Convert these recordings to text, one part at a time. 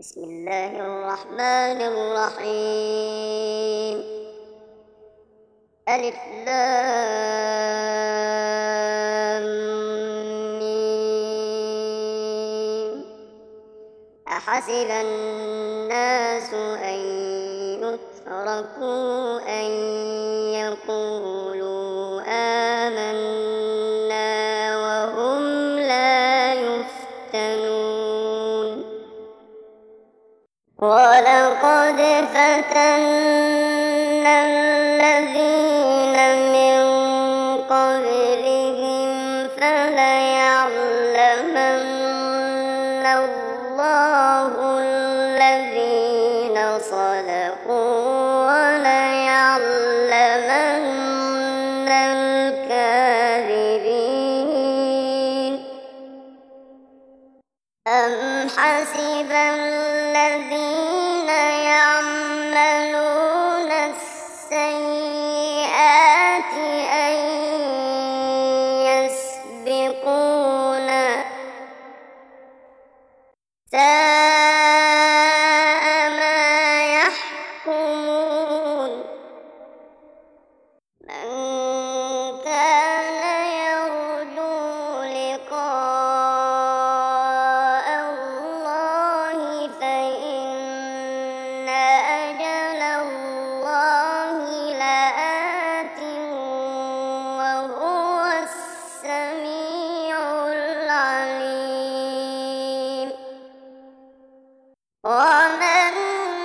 بسم الله الرحمن الرحيم. ألف لام ميم. أحسب الناس أن يتركوا أن يقولوا آمنا وهم لا يفتنون. ولقد فتنا الذين من قبلهم فليعلمن الله الذين صدقوا وليعلمن الكاذبين. أم حسب الذين يعملون السيئات أن يسبقونا، ساء ما يحكمون. من كان يرجو لقاء الله فإن أجل الله لآت وهو السميع العليم. ومن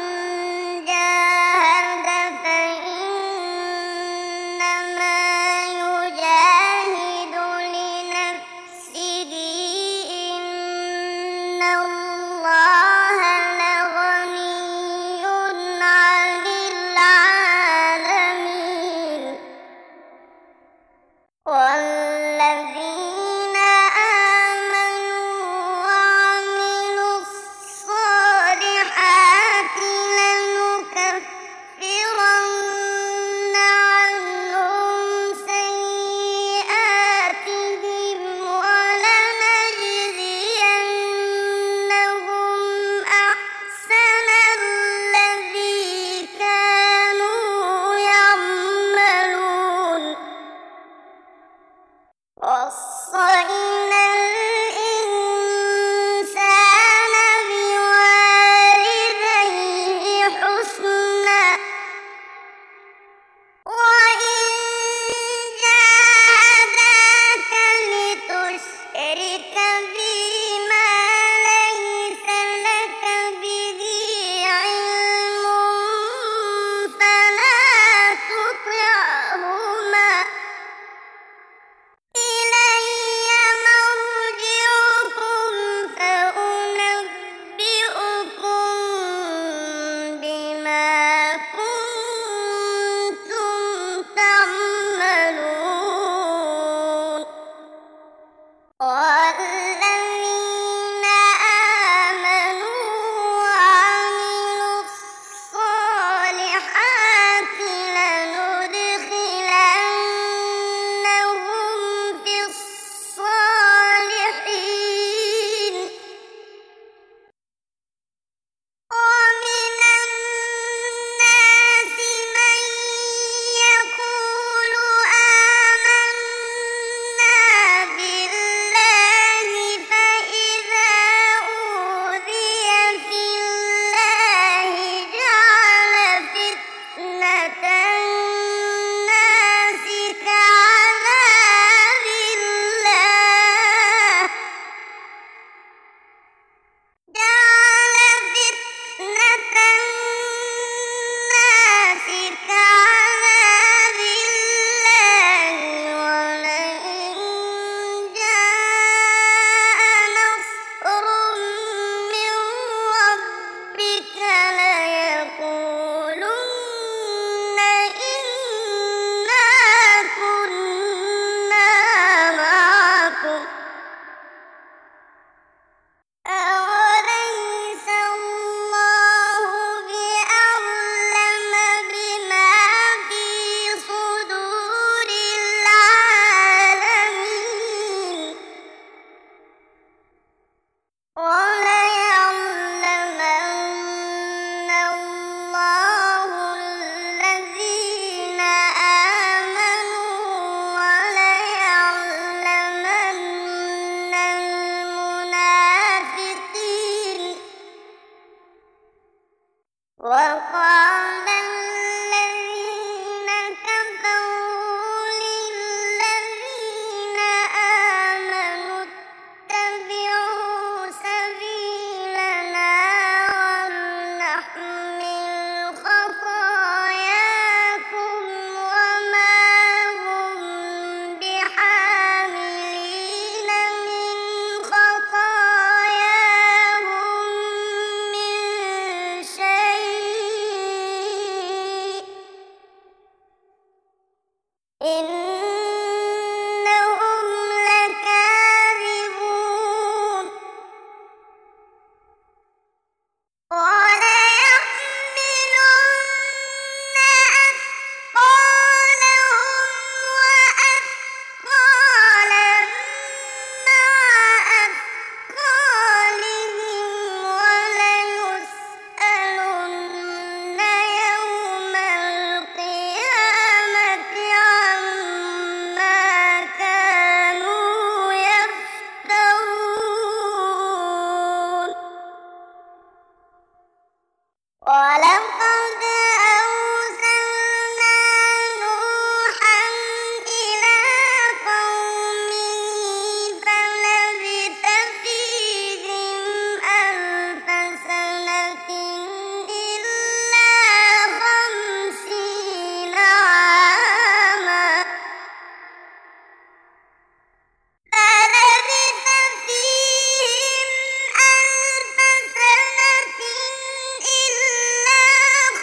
جاهد فإنما يجاهد لنفسه، إن الله لغني عن العالمين. والذين آمنوا وعملوا الصالحات وقال الذين كفروا للذين آمنوا اتبعوا سبيلنا ولنحمل خطاياكم وما هم بحاملين من خطاياهم من شيء إنهم لكاذبون وليحملن أثقالهم وأثقالا مع أثقالهم وليسألن يوم القيامة عما كانوا يفترون ولقد أرسلنا نوحا إلى قومه فلبث فيهم ألف سنة إلا 50 عاما فلبث فيهم ألف سنة إلا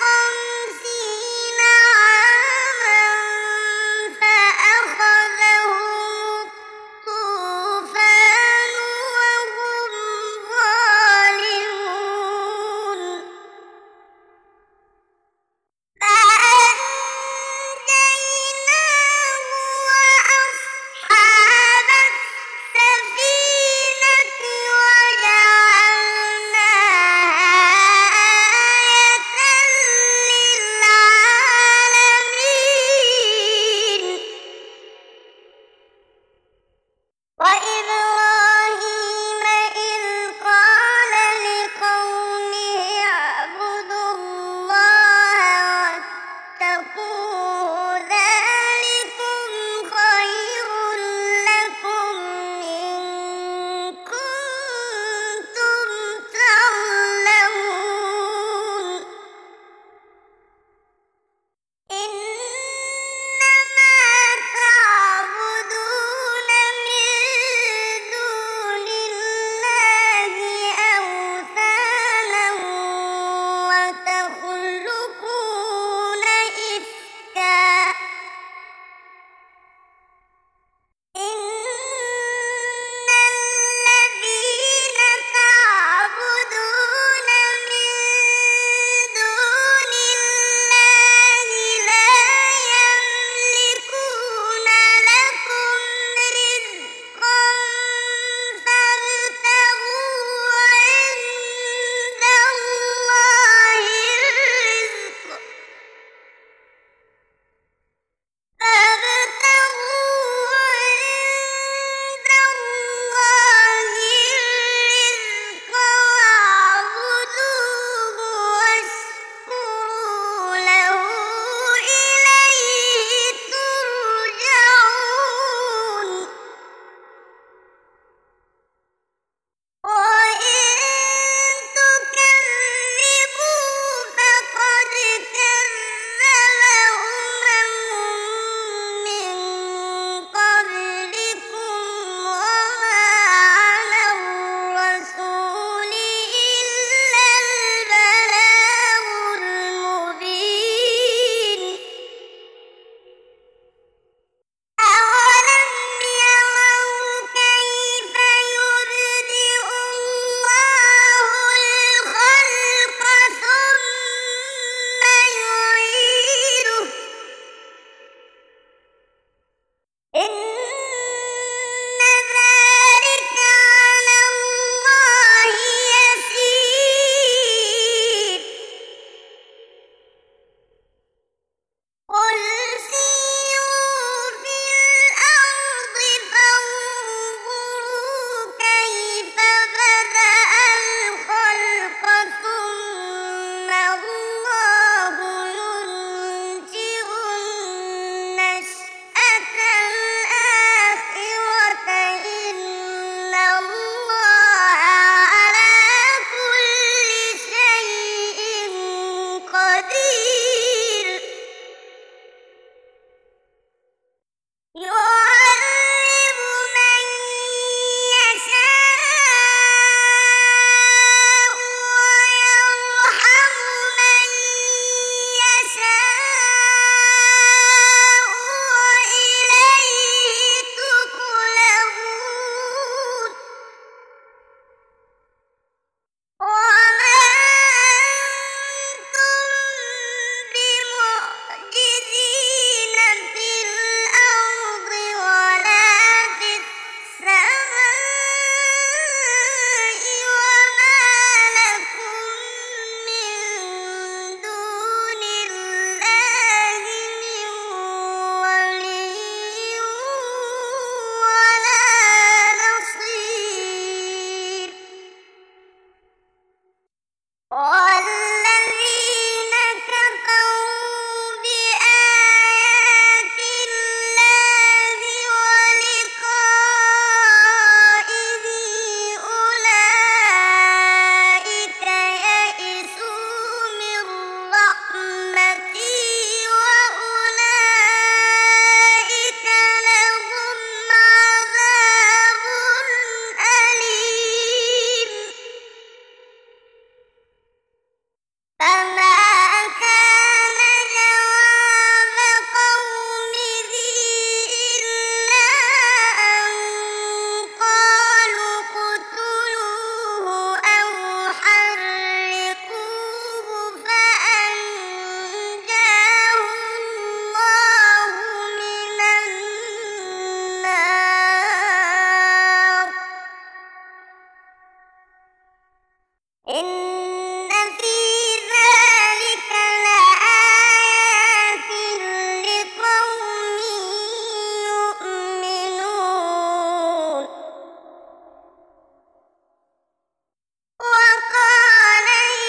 والذين كفروا بآيات الله ولقائه أولئك يئسوا من رحمتي وأولئك لهم عذاب أليم فما كان جواب قومه إلا أن قالوا اقتلوه أو حرقوه فأنجاه الله من النار إن في ذلك لآيات لقوم يؤمنون وقال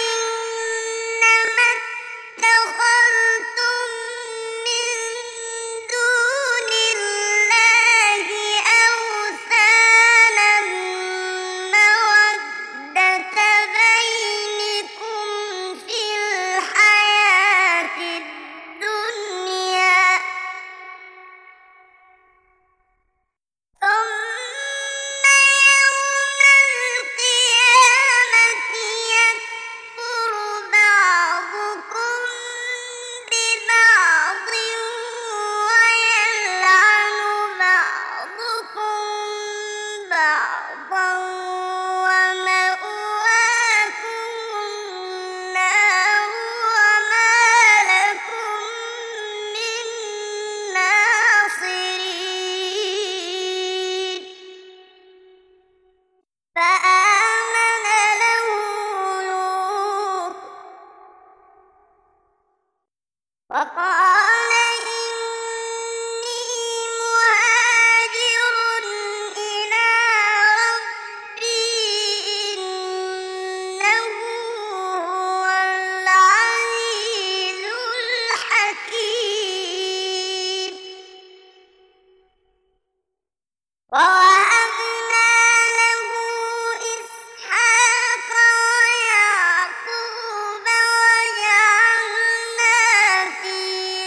إنما اتخذتم من دون الله أوثانا مودة بينكم في الحياة الدنيا ثم يوم القيامة يكفر بعضكم ببعض ويلعن بعضكم بعضا ومأواكم النار وما لكم من ناصرين فآمن له لوط وقال إني مهاجر إلى ربي إنه هو العزيز الحكيم ووهبنا له إسحاق ويعقوب وجعلنا في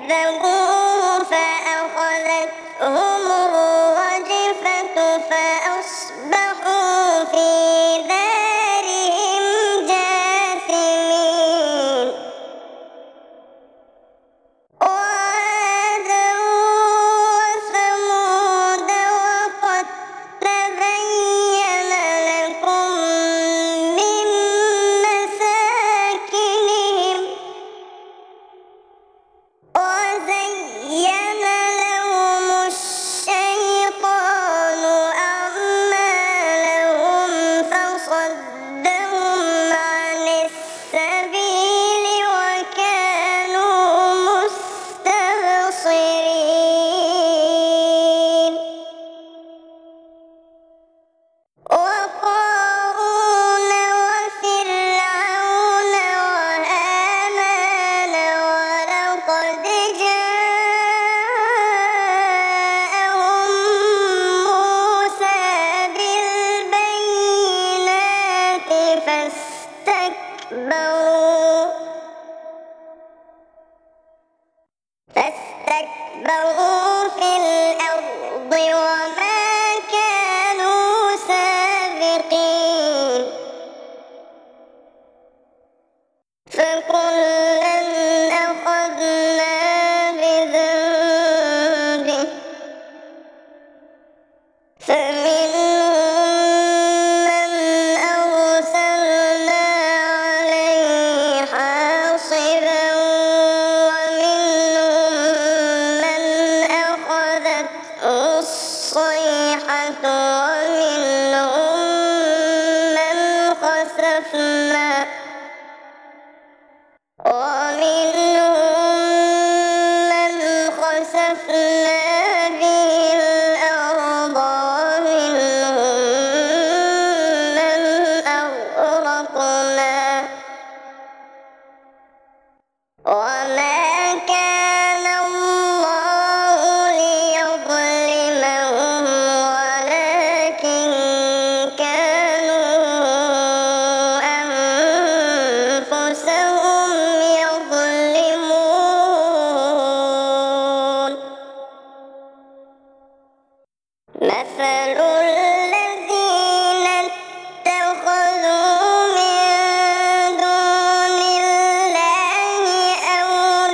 فكذبوه فأخذتهم الرجفة فأصبحوا في دارهم جاثمين وعادا وثمود وقد تبين لكم من مساكنهم وزين لهم الشيطان أعمالهم فصدهم عن السبيل وكانوا مستبصرين وقارون وفرعون وهامان ولقد جاءهم موسى بالبينات فاستكبروا في الأرض وما كانوا سابقين فكلا أخذنا بذنبه فمنهم من أرسلنا عليه حاصبا ومنهم من أخذته الصيحة ومنهم من خسفنا به الأرض ومنهم من أغرقنا وما كان الله ليظلمهم ولكن كانوا أنفسهم يظلمون مثل الذين اتخذوا من دون الله أولياء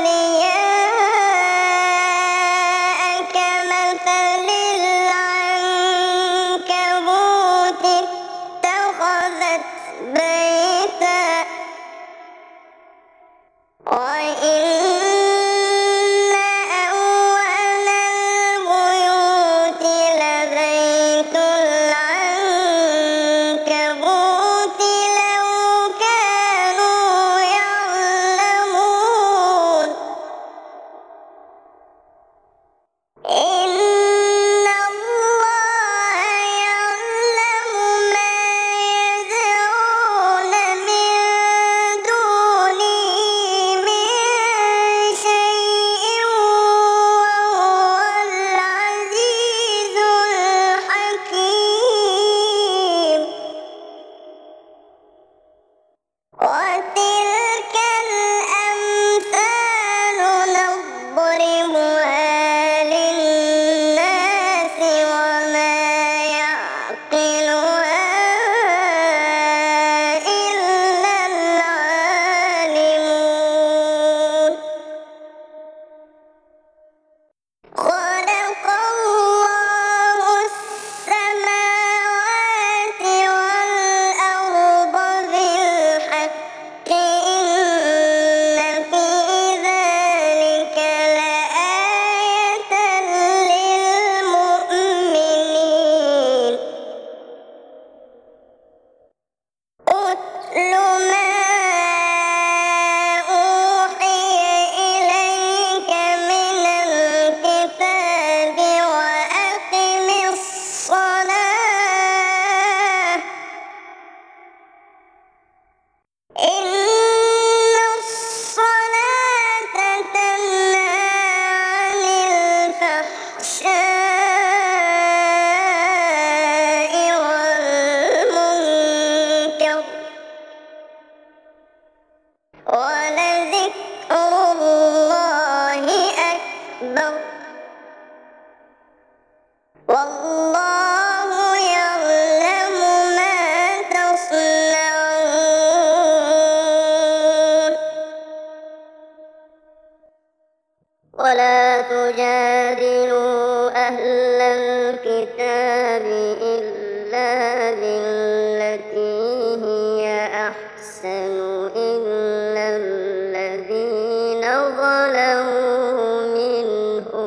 ولا تجادلوا أهل الكتاب إلا بالتي هي أحسن إلا الذين ظلموا منهم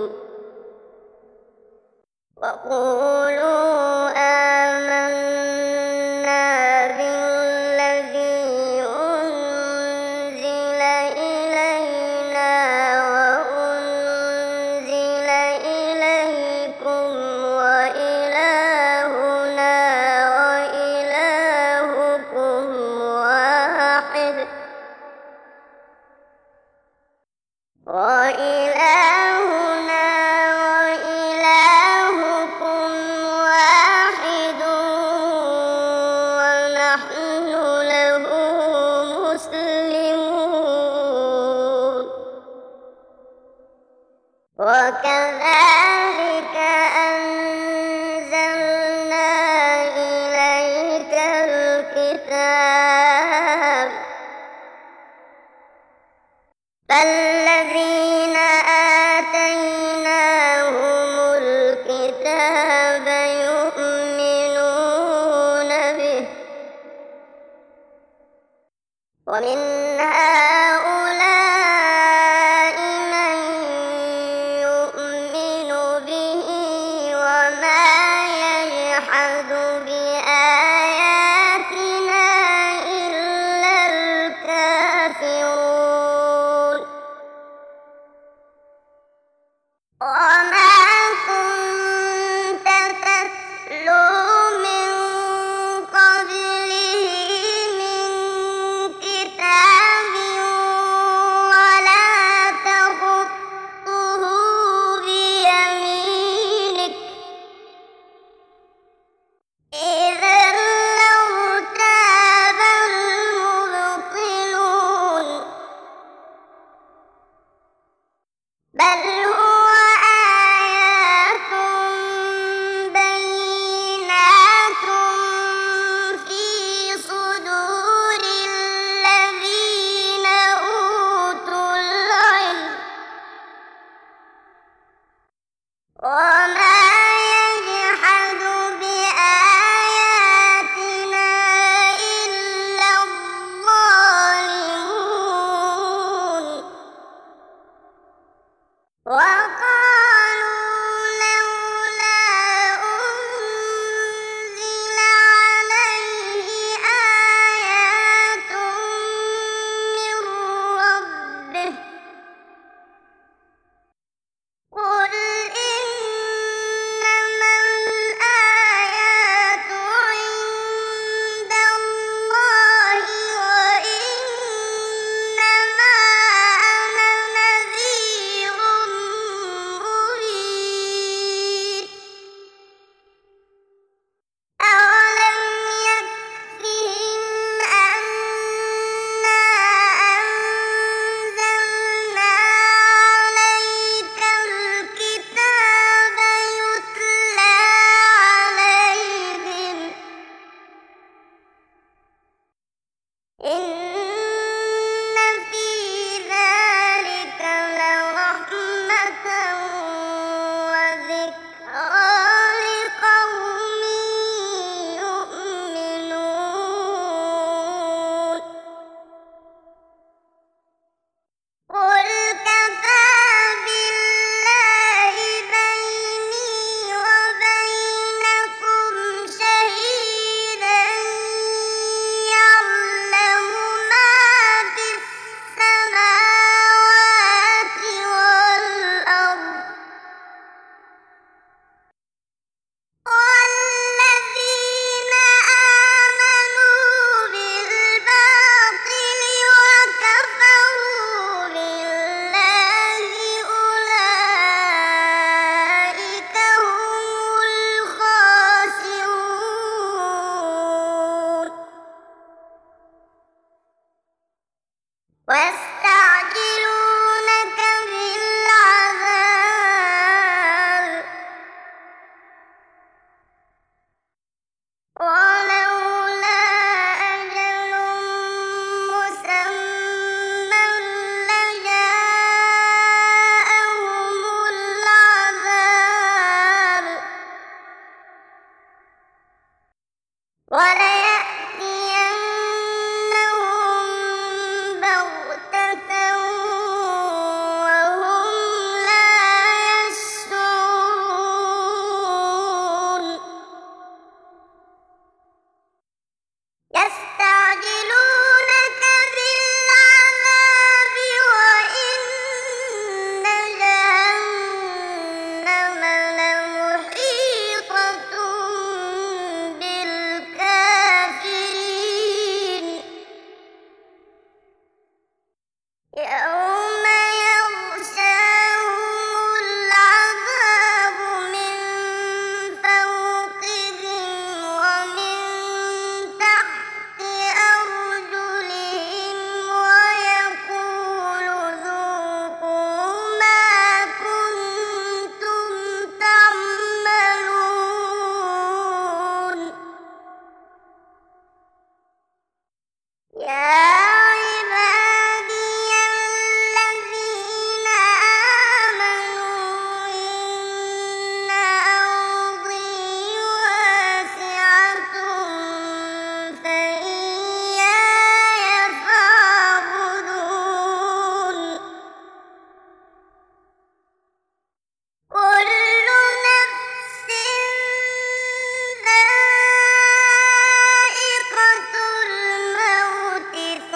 وقولوا آمنا بالذي أنزل إلينا وأنزل إليكم وإلهنا وإلهكم واحد ونحن له مسلمون وكذلك أنزلنا إليك الكتاب فالذين آتيناهم الكتاب يؤمنون به ومن هؤلاء من يؤمن به وما يجحد بآياتنا إلا الكافرون وما كنت تتلو من قبله من كتاب عبادي الذين آمنوا إن أرضي واسعة فإياي فاعبدون كل نفس ذائقة الموت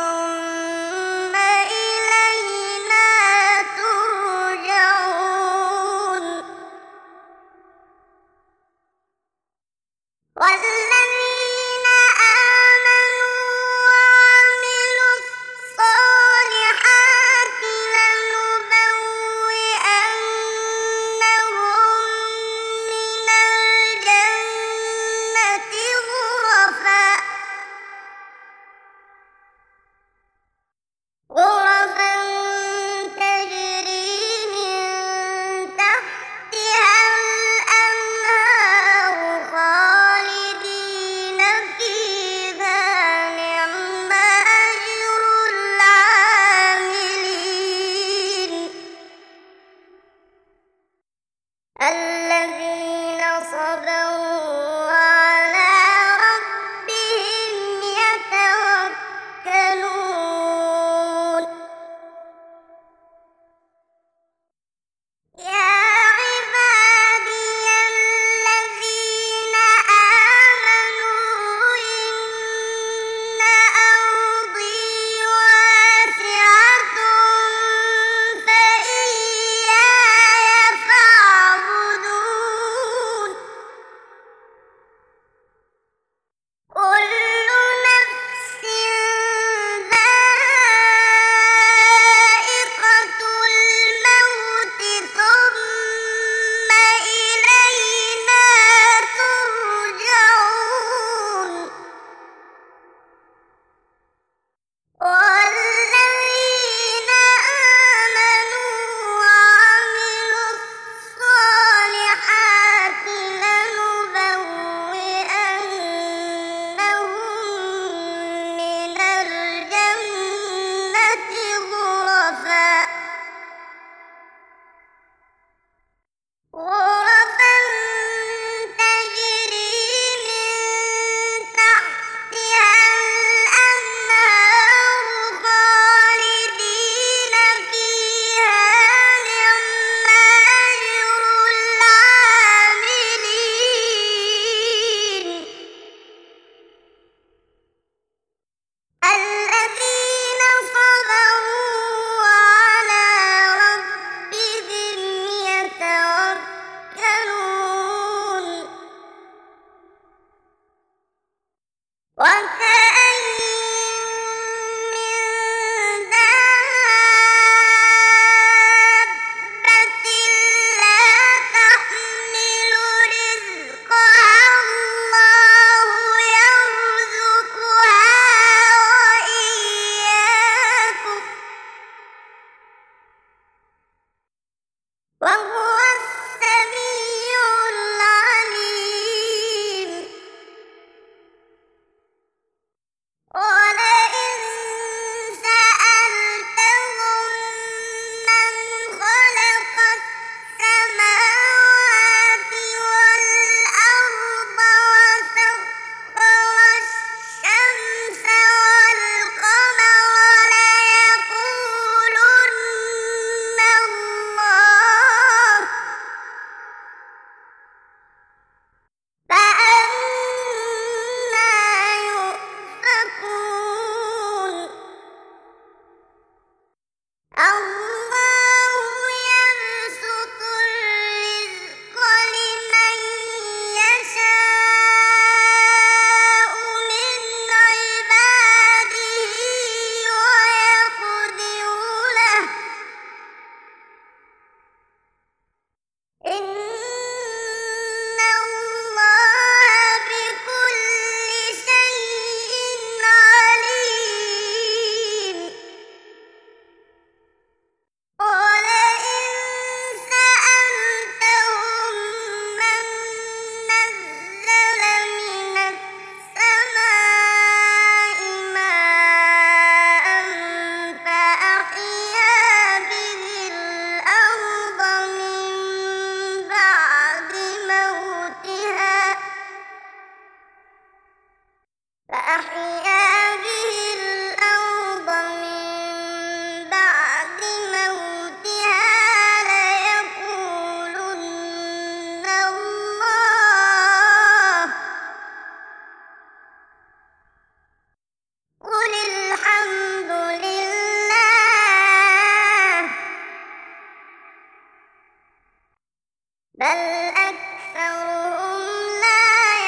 بل أكثرهم لا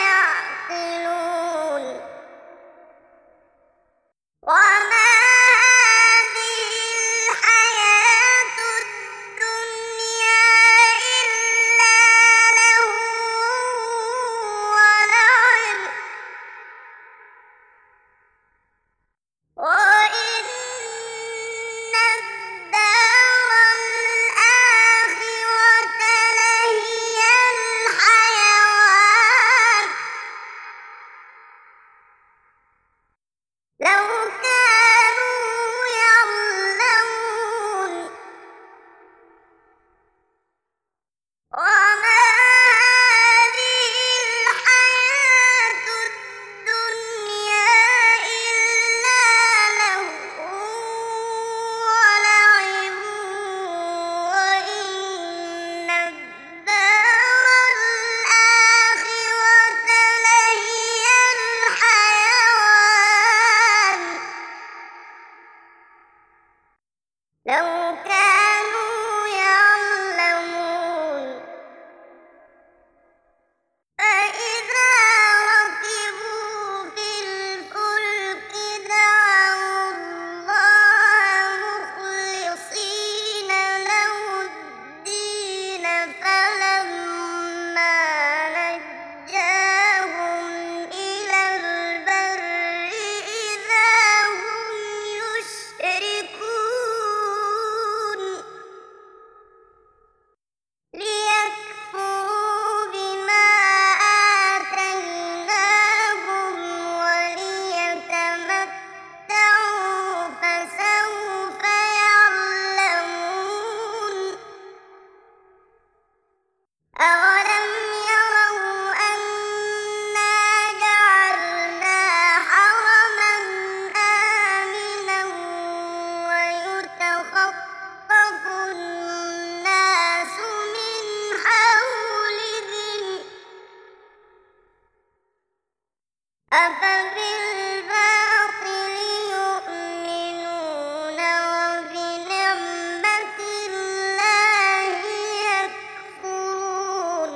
يعقلون وما هذه الحياة الدنيا إلا لهو ولعب وإن الدار الآخرة لهي الحيوان لو كانوا يعلمون وما هذه الحياة الدنيا إلا لهو ولعب وإن الدار الآخرة لهي الحيوان لو كانوا يعلمون فإذا ركبوا في الفلك دعوا الله مخلصين له الدين فلما نجاهم إلى البر إذا هم يشركون ليكفروا بما آتيناهم وليتمتعوا فسوف يعلمون أولم يروا أنا جعلنا حرما آمنا ويتخطف الناس من حولهم أفبالباطل يؤمنون وبنعمة الله يكفرون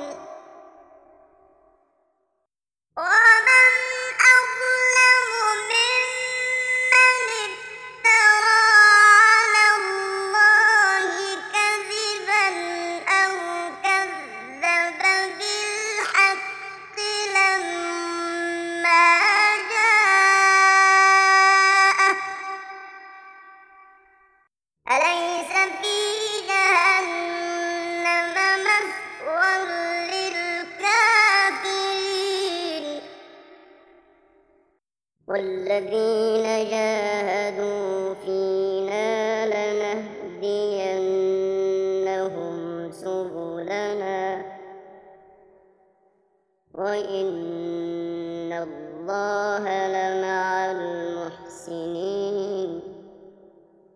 ومن أظلم ممن افترى على الله كذبا أو كذب بالحق لما جاءه أليس في جهنم مثوى للكافرين والذين جاهدوا فينا لنهدينهم سبلنا وإن الله لمع المحسنين